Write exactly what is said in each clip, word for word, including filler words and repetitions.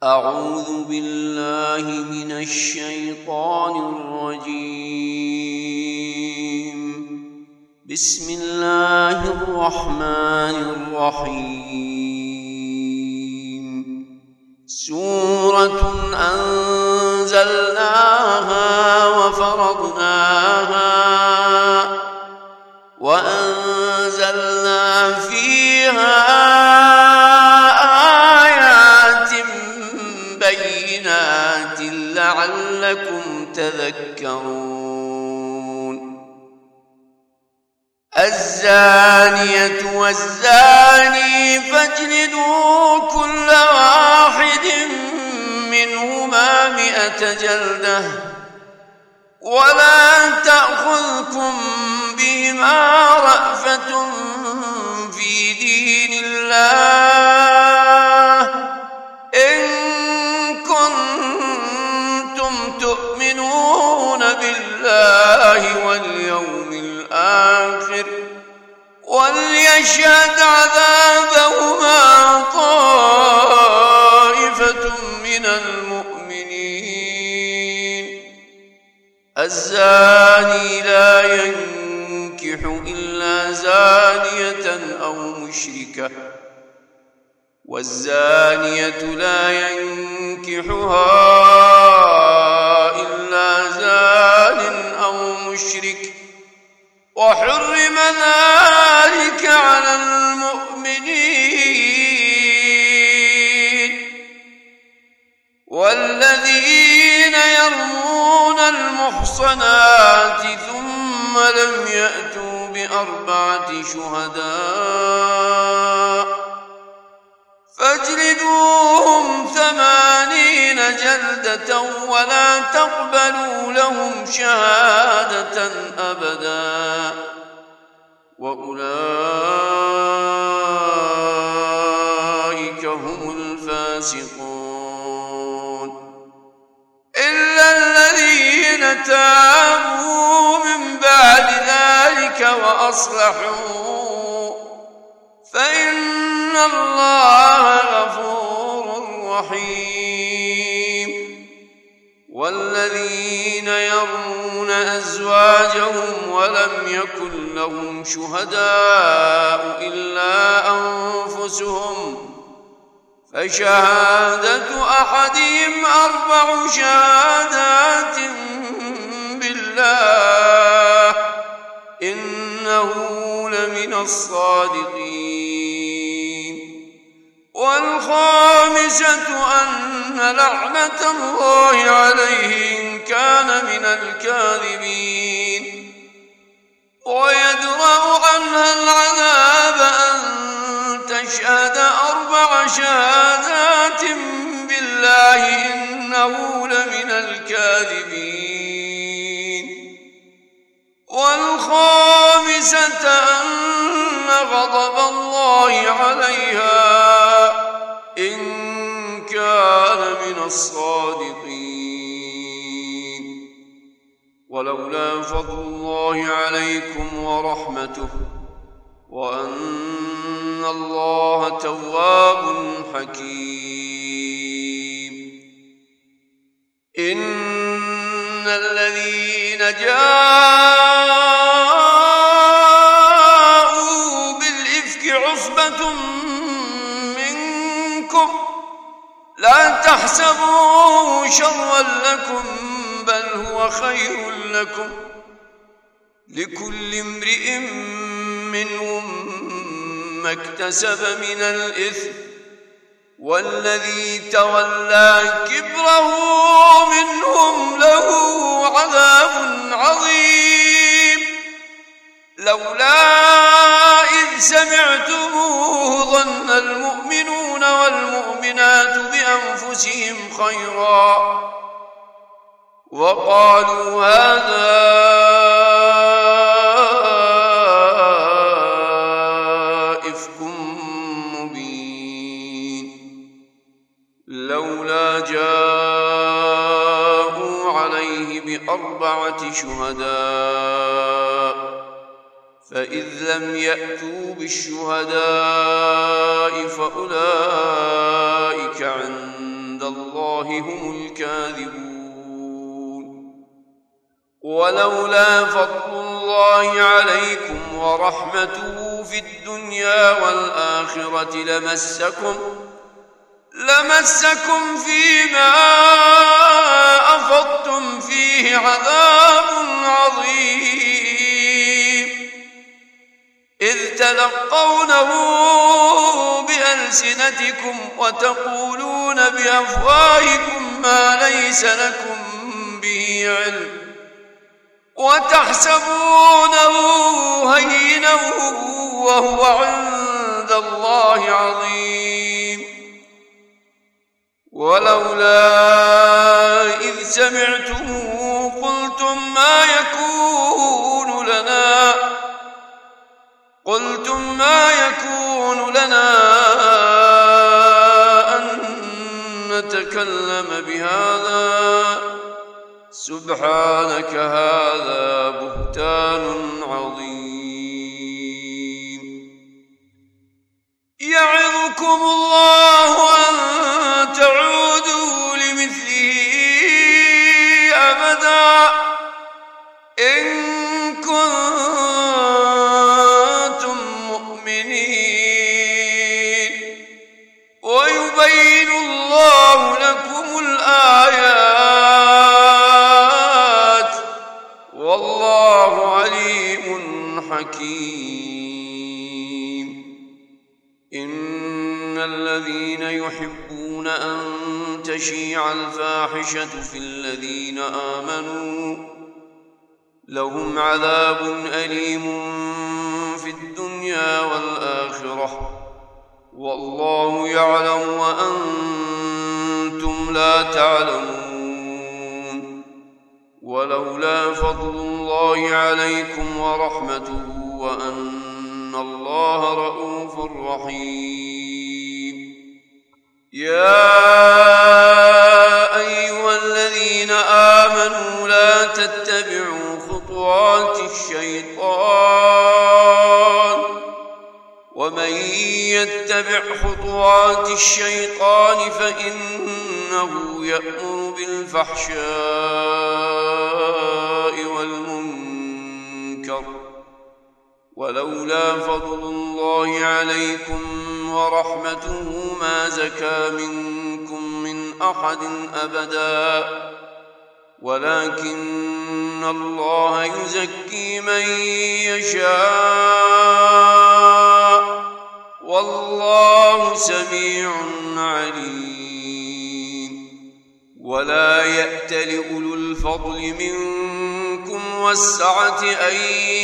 أعوذ بالله من الشيطان الرجيم. بسم الله الرحمن الرحيم. سورة أنزلناها وفرضناها وأنزلنا فيها آيات بينات لعلكم تذكرون. الزانية والزاني فاجلدوا كل واحد منهما مئة جلدة ولا تأخذكم بهما رأفة في دين الله إن كنتم تؤمنون بالله واليوم الآخر وليشهد عذابهما طائفة من المؤمنين. الزاني لا ينكح إلا زانية أو مشركة والزانية لا ينكحها إلا زان أو مشرك وحرم ذلك على المؤمنين. والذين يرمون المحصنات ثم لم يأتوا بأربعة شهداء فاجلدوهم ثمانين جلدة ولا تقبلوا لهم شهادة أبدا وأولئك هم الفاسقون. إلا الذين تابوا من بعد ذلك وأصلحوا فإن الله غفور رحيم. والذين يرمون أزواجهم ولم يكن لهم شهداء إلا أنفسهم فشهادة أحدهم أربع شهادات بالله إنه لمن الصادقين. والخامسة أن لعنة الله عليه إن كان من الكاذبين. ويدرأ عنها العذاب أن تشهد أربع شهادات بالله إنه لمن الكاذبين. والخامسة أن غضب الله عليها إن كان من الصادقين. ولولا فضل الله عليكم ورحمته وأن الله تواب حكيم. إن الذين جاءوا بالإفك عصبة منكم لا تحسبوه شرا لكم بل هو خير لكم لكل امرئ منهم ما اكتسب من الإثم والذي تولى كبره منهم له عذاب عظيم. لولا إذ سمعتموه ظن المؤمنون والمؤمنات بأنفسهم خيرا وقالوا هذا إفك مبين. لولا جاءوا عليه بأربعة شهداء فإذ لم يأتوا بالشهداء فأولئك عند الله الله هم الكاذبون. ولولا فضل الله عليكم ورحمته في الدنيا والآخرة لمسكم لمسكم فيما أفضتم فيه عذاب عظيم، إذ تلقونه بألسنتكم وتقولون بأفواهكم ما ليس لكم به علم وتحسبونه هينا وهو عند الله عظيم. ولولا إذ سمعتموه قلتم ما يكون لنا قلتم ما يكون لنا أن نتكلم بهذا سبحانك هذا بهتان عظيم. يعظكم الله أن تعودوا لمثله أبدا إن كنتم مؤمنين، ويبين الله لكم الآيات والله عليم حكيم. إن الذين يحبون أن تشيع الفاحشة في الذين آمنوا لهم عذاب أليم في الدنيا والآخرة والله يعلم وأنتم لا تعلمون. ولولا فضل الله عليكم ورحمته وأن الله رؤوف رحيم. يا أيها الذين آمنوا لا تتبعوا خطوات الشيطان ومن يتبع خطوات الشيطان فإنه يأمر بالفحشاء والمنكر. ولولا فضل الله عليكم ورحمته ما زكى منكم من أحد أبدا ولكن الله يزكي من يشاء والله سميع عليم. ولا يأتل أولو الفضل منكم والسعة أن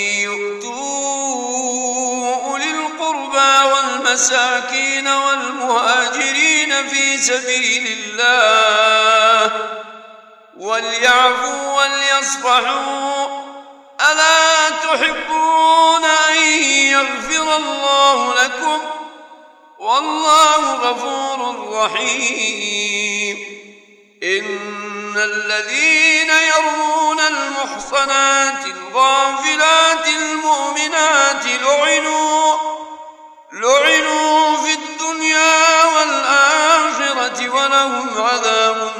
يؤتوا أولي القربى والمساكين والمهاجرين في سبيل الله وليعفوا وليصفحوا ألا تحبون أن يغفر الله لكم والله غفور رحيم. إن الذين يرمون المحصنات الغافلات المؤمنات لعنوا لعنوا في الدنيا والآخرة ولهم عذاب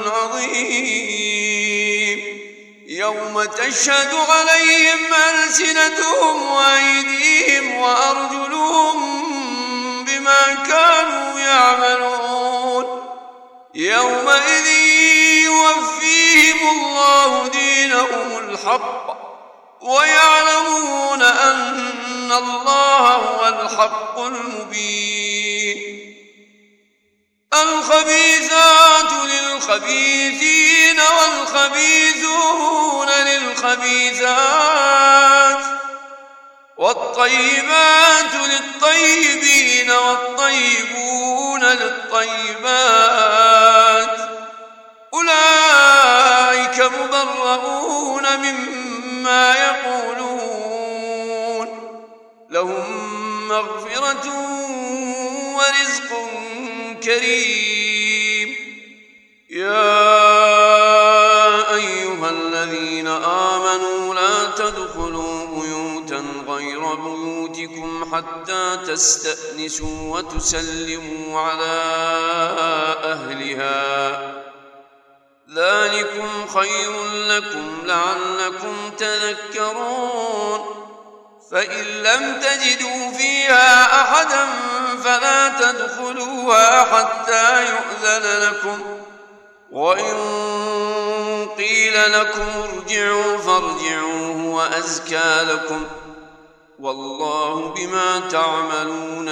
عظيم. يوم تشهد عليهم ألسنتهم وأيديهم وأرجلهم بما كانوا يعملون يومئذ يوفيهم الله دينهم الحق ويعلمون أن الله هو الحق المبين. الخبيثات للخبيثين والخبيثون للخبيثات والطيبات للطيبين والطيبون للطيبات أولئك مبرؤون مما يقولون لهم مغفرة ورزق كريم. يا أيها الذين آمنوا لا تدخلوا بيوتا غير بيوتكم حتى تستأنسوا وتسلموا على أهلها خير لكم لعلكم تذكرون فإن لم تجدوا فيها أحدا فلا تدخلوها حتى يؤذن لكم وإن قيل لكم ارجعوا فارجعوا هو أزكى لكم والله بما تعملون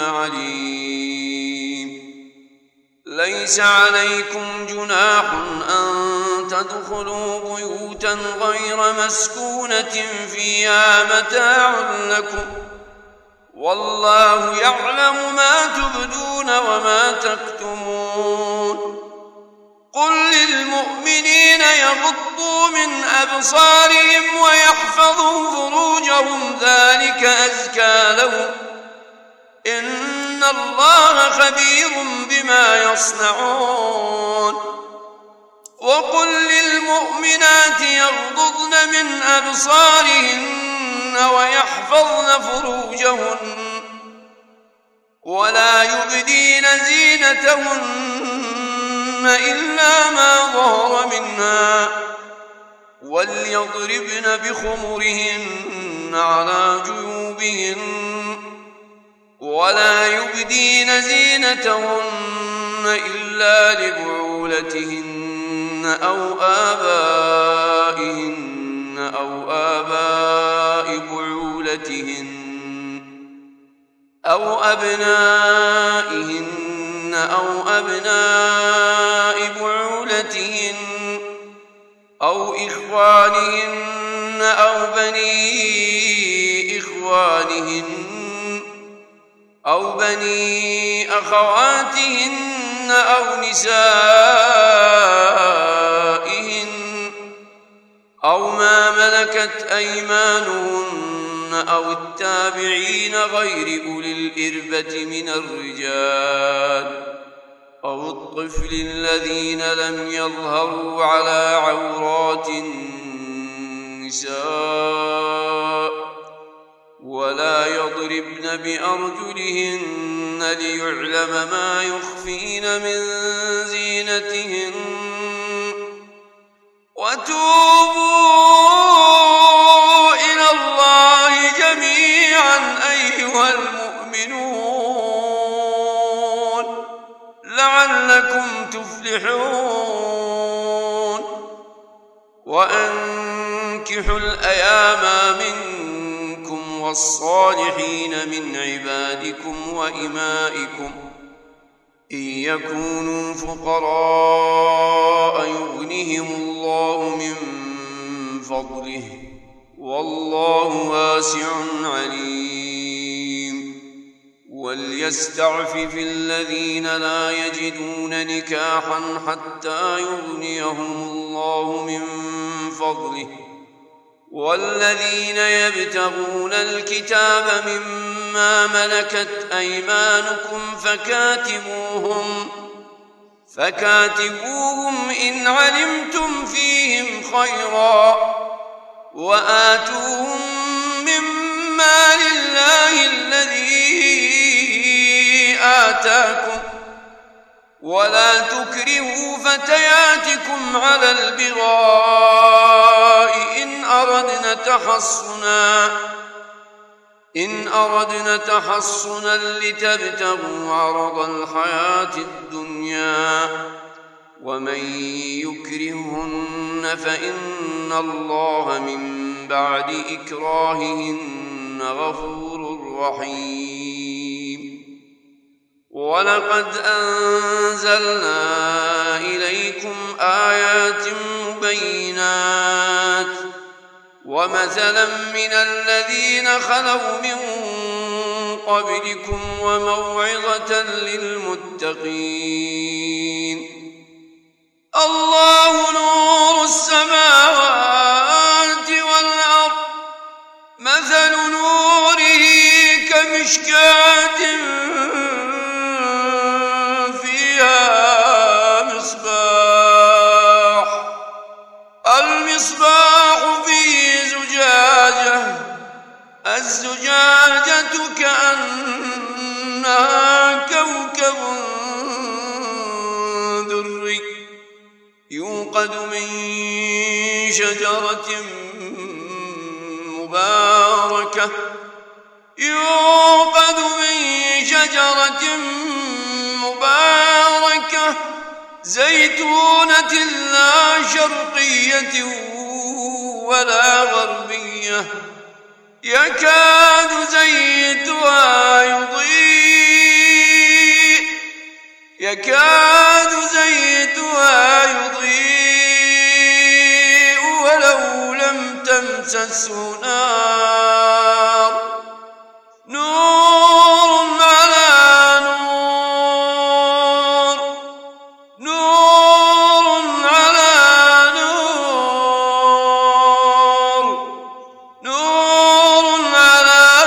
عليم ليس عليكم جناح أن تدخلوا بيوتا غير مسكونة فيها متاع لكم والله يعلم ما تبدون وما تكتمون قل للمؤمنين يغضوا من أبصارهم ويحفظوا فروجهم ذلك أزكى لهم إن الله خبير بما يصنعون وقل للمؤمنات يغضضن من أبصارهن ويحفظن فروجهن ولا يبدين زينتهن إلا ما ظهر منها وليضربن بخمرهن على جيوبهن ولا يبدين زينتهن إلا لبعولتهن أو آبائهن أو آباء بعولتهن أو أبنائهن أو أبناء بعولتهن أو إخوانهن أو بني إخوانهن أو بني أخواتهن أو نسائهن أو ما ملكت أيمانهن أو التابعين غير أولي الإربة من الرجال أو الطفل الذين لم يظهروا على عورات النساء ولا يضربن بأرجلهن ليعلم ما يخفين من زينتهن وتوبوا إلى الله جميعا أيها المؤمنون لعلكم تفلحون وأنكحوا الأيام منكم والصالحين من عبادكم وإمائكم إن يكونوا فقراء يغنهم الله من فضله والله واسع عليم وليستعفف الذين لا يجدون نكاحا حتى يغنيهم الله من فضله والذين يبتغون الكتاب مما ملكت أيمانكم فكاتبوهم فكاتبوهم إن علمتم فيهم خيرا وآتوهم مما لله الذي آتاكم ولا تكرهوا فتياتكم على البغاء إن أردنا تحصنا إن أردنا تحصنا لتبتغوا عرض الحياة الدنيا ومن يكرهن فإن الله من بعد إكراههن غفور رحيم ولقد أنزلنا إليكم آيات مبينات ومثلا من الذين خلوا من قبلكم وموعظة للمتقين الله نور السماوات والأرض مثل نوره كمشكاة المصباح في زجاجة الزجاجة كأنها كوكب دري يوقد من شجرة مباركة يوقد من شجرة مباركة زيتونة لا شرقية ولا غربية يكاد زيتها يضيء يكاد زيتها يضيء ولو لم تمسسه نار نور على نور نور على نور نور على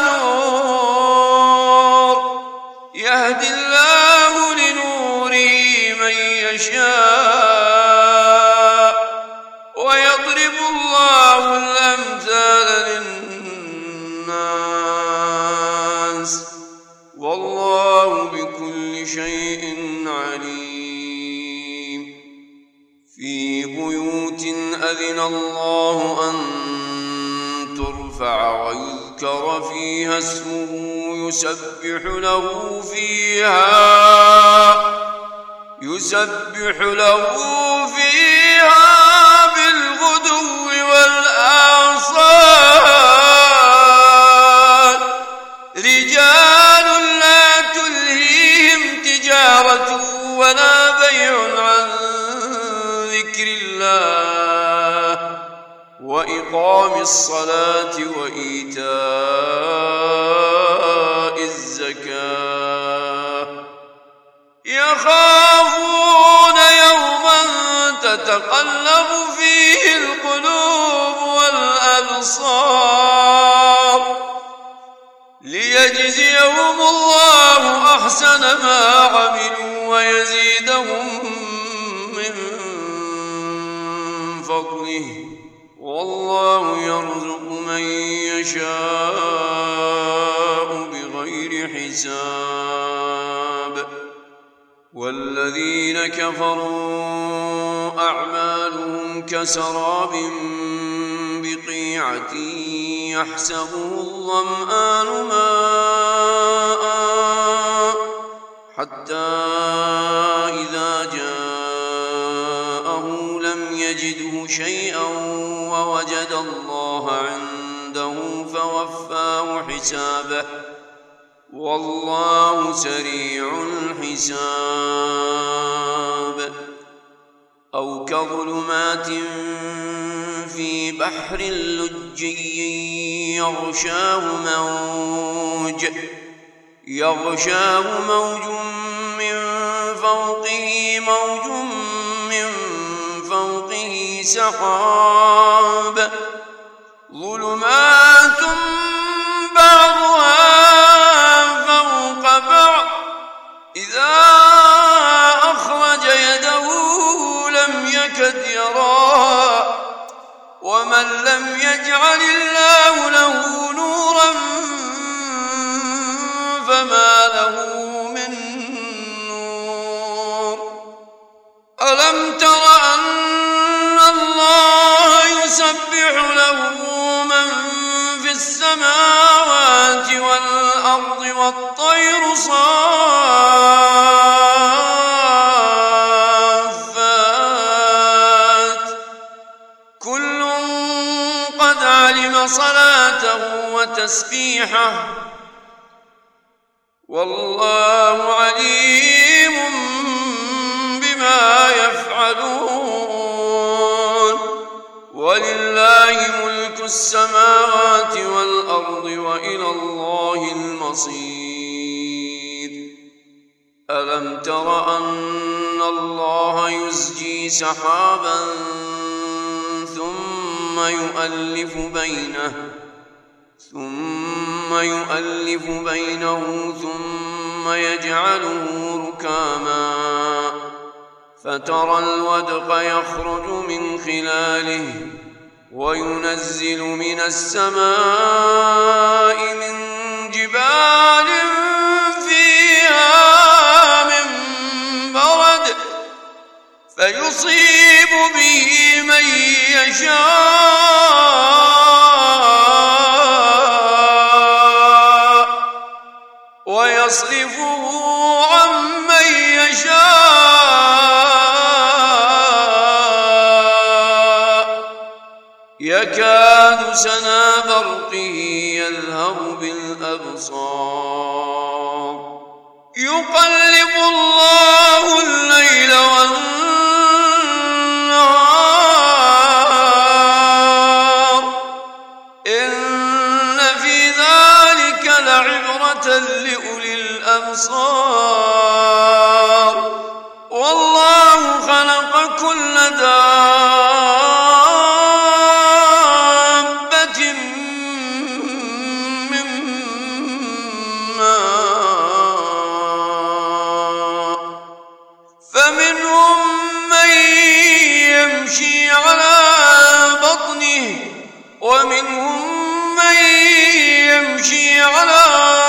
نور يهدي الله لنوره من يشاء ويضرب الله الأمثال للناس والله بكل شيء عليم في بيوت أذن الله أن ترفع ويذكر فيها اسمه يسبح له فيها يسبح له فيها بالغدو والآصال رجال لا تلهيهم تجارة ولا بيع عن ذكر الله وإقام الصلاة وإيتاء الزكاة يخافون يوما تتقلب فيه القلوب والأبصار ليجزيهم الله أحسن ما عملوا ويزيدهم من فضله والله يرزق من يشاء بغير حساب والذين كفروا أعمالهم كسراب بقيعة يحسبه الظمآن ماء حتى إذا جاءه لم يجده شيئا ووجد الله عنده فوفاه حسابه والله سريع الحساب أو كظلمات في بحر لجي يغشاه موج يغشاه موج من فوقه موج من فوقه سحاب ظلمات بعضها فوق بعض إذا أخرج يده لم يكد يراها ومن لم يجعل الله له نورا فما له من نور ألم تر أن الله يسبح له من في السماوات والأرض والطير صافات كل قد علم صلاته وتسبيحه والله عليم بما يفعلون ولله ملك السماوات والأرض وإلى الله المصير ألم تر أن الله يزجي سحابا ثم يؤلف بينه ثم يؤلف بينه ثم يجعله ركاما فترى الودق يخرج من خلاله وينزل من السماء من جبال فيها من برد فيصيب به من يشاء ويصرفه عن من يشاء يكاد سنا برقه يذهب بالأبصار يقلب الله الليل والنهار إن في ذلك لعبرة لأولي الأبصار والله خلق كل دابة من ماء فمنهم من يمشي على بطنه ومنهم من يمشي على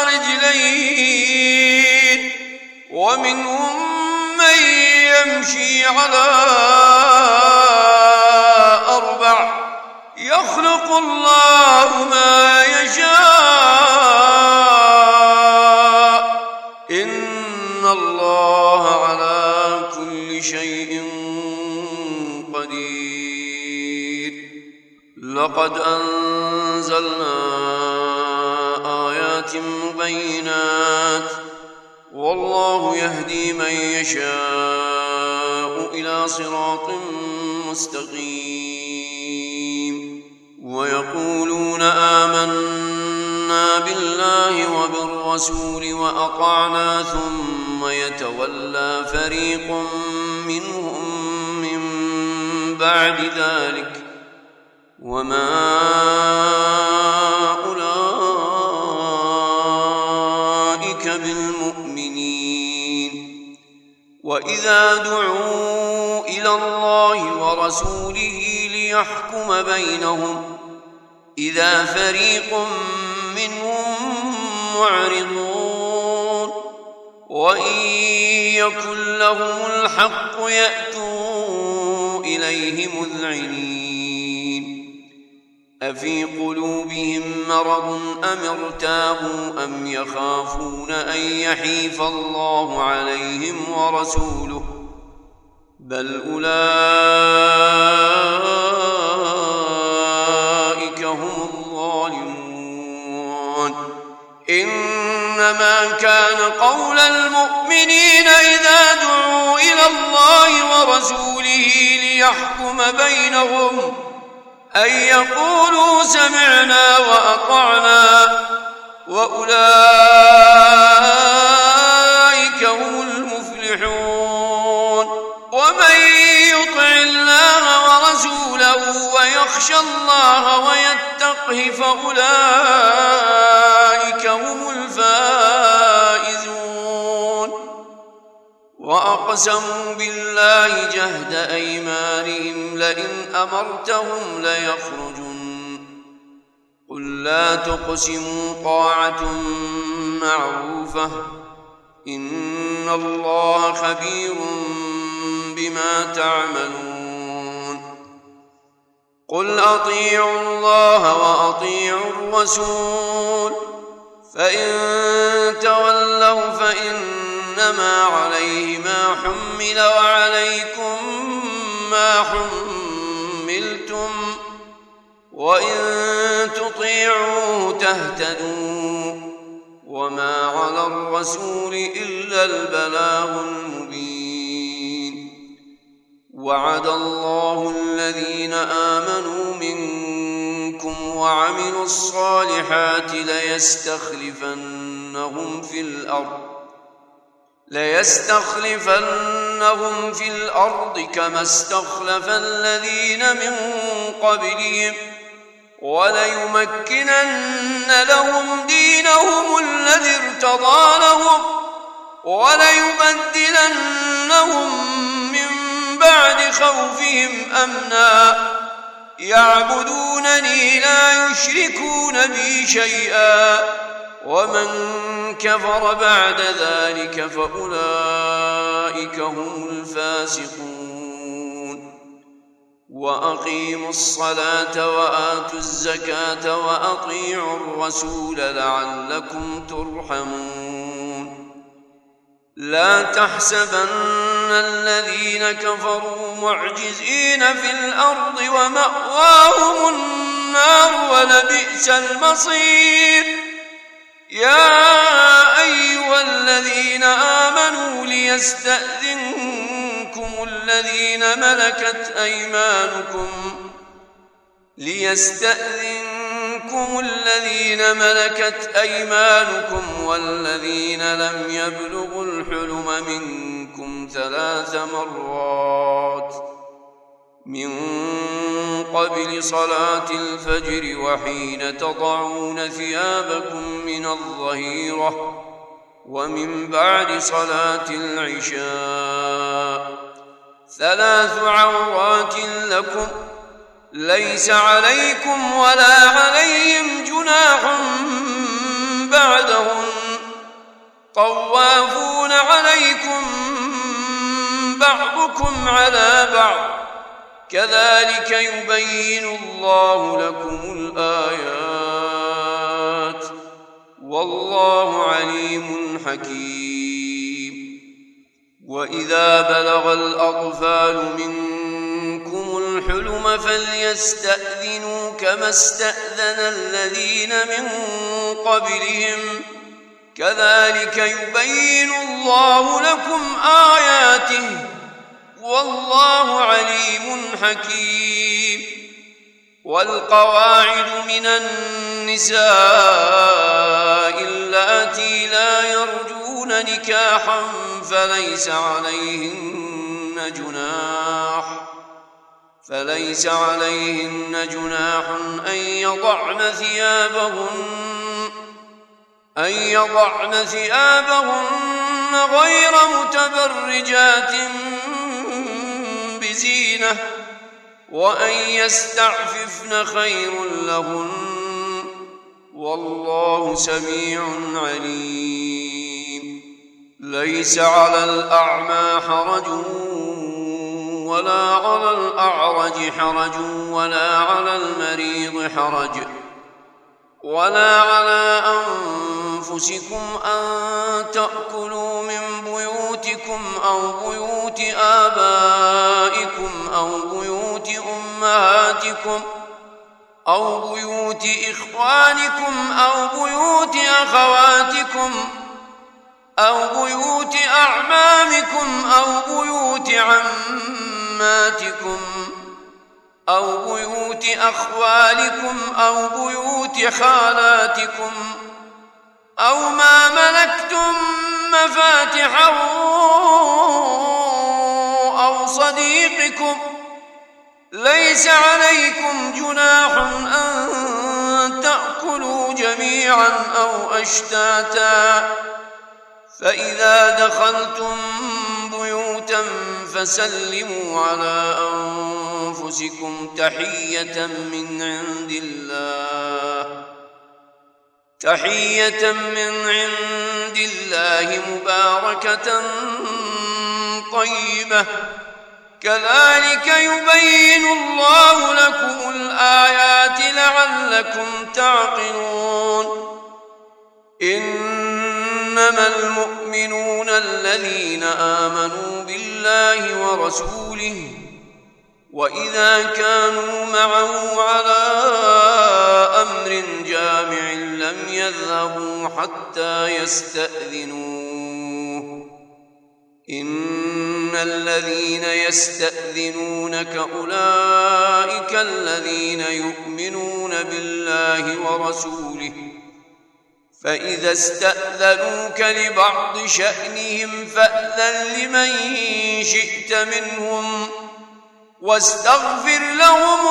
رجلين ومنهم من يمشي على أربع يخلق الله ما يشاء إن الله على كل شيء قدير لقد أنزلنا آيات مبينات والله يهدي من يشاء إلى صراط مستقيم ويقولون آمنا بالله وبالرسول وأطعنا ثم يتولى فريق منهم من بعد ذلك وما أولئك بالمؤمنين وإذا دعوا إلى الله ورسوله ليحكم بينهم إذا فريق منهم معرضون وإن يكن لهم الحق يأتوا إليه مذعنين أفي قلوبهم مرض أم ارتابوا أم يخافون أن يحيف الله عليهم ورسوله بل أولئك هم الظالمون إنما كان قول المؤمنين إذا دعوا إلى الله ورسوله ليحكم بينهم أن يقولوا سمعنا وأطعنا وأولئك هم المفلحون ومن يطع الله ورسوله ويخشى الله ويتقه فأولئك هم الفائزون وأقسموا بالله جهد أيمانهم لئن أمرتهم ليخرجن قل لا تقسموا طاعة معروفة إن الله خبير بما تعملون قل أطيعوا الله وأطيعوا الرسول فإن تولوا فإنما عليه ما حمل وعليكم ما حملتم وإن تطيعوه تهتدوا وما على الرسول إلا البلاغ المبين وعد الله الذين آمنوا منكم وعملوا الصالحات ليستخلفنهم في الأرض ليستخلفنهم في الأرض كما استخلف الذين من قبلهم وليمكنن لهم دينهم الذي ارتضى لهم وليبدلنهم من بعد خوفهم أمنا يعبدونني لا يشركون بي شيئا ومن كفر بعد ذلك فأولئك هم الفاسقون وأقيموا الصلاة وآتوا الزكاة وأطيعوا الرسول لعلكم ترحمون لا تحسبن الذين كفروا معجزين في الأرض ومأواهم النار ولبئس المصير يا أيها الذين آمنوا ليستأذنكم الذين ملكت أيمانكم ليستأذنكم الذين ملكت أيمانكم والذين لم يبلغوا الحلم منكم ثلاث مرات من قبل صلاة الفجر وحين تضعون ثيابكم من الظهيرة ومن بعد صلاة العشاء ثلاث عورات لكم ليس عليكم ولا عليهم جناح بعدهم طوافون عليكم بعضكم على بعض كذلك يبين الله لكم الآيات والله عليم حكيم وإذا بلغ الأطفال منكم الحلم فليستأذنوا كما استأذن الذين من قبلهم كذلك يبين الله لكم آياته والله عليم حكيم والقواعد من النساء اللاتي لا يرجون نكاحا فليس عليهن جناح فليس عليهن جناح أن يضعن ثيابهن أن يضعن ثيابهن غير متبرجات بزينة وأن يستعففن خير لهن والله سميع عليم ليس على الأعمى حرج ولا على الأعرج حرج ولا على المريض حرج ولا على أنفسكم أن تأكلوا من بيوتكم أو بيوت آبائكم أو بيوت أمهاتكم أو بيوت إخوانكم أو بيوت أخواتكم أو بيوت أعمامكم أو بيوت عماتكم أو بيوت أخوالكم أو بيوت خالاتكم أو ما ملكتم مفاتحه أو صديقكم ليس عليكم جناح أن تأكلوا جميعا أو أشتاتا فإذا دخلتم بيوتا فسلموا على أنفسكم تحية من عند الله تحية من عند الله مباركة طيبة كذلك يبين الله لكم الآيات لعلكم تعقلون إنما المؤمنون الذين آمنوا بالله ورسوله وإذا كانوا معه على أمر جامع لم يذهبوا حتى يستأذنوه إن الذين يستأذنونك أولئك الذين يؤمنون بالله ورسوله فإذا استأذنوك لبعض شأنهم فأذن لمن شئت منهم واستغفر لهم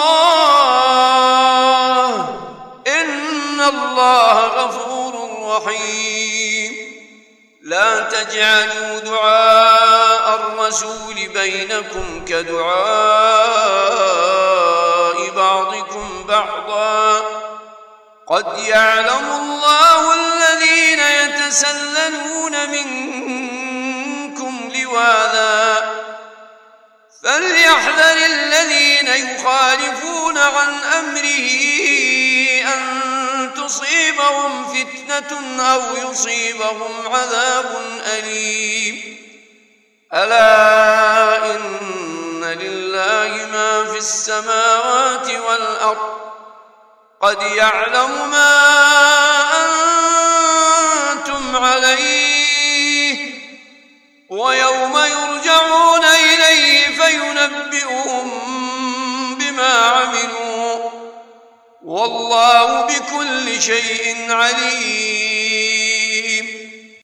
الله إن الله غفور رحيم لا تجعلوا دعاء الرسول بينكم كدعاء بعضكم بعضا قد يعلم الله الذين يتسللون منكم لواذا فليحذر الذين يخالفون عن أمره أن تصيبهم فتنة أو يصيبهم عذاب أليم. ألا إن لله ما في السماوات والأرض قد يعلم ما أنتم عليه ويوم يرجعون إليه فينبئهم بما عملوا والله بكل شيء عليم.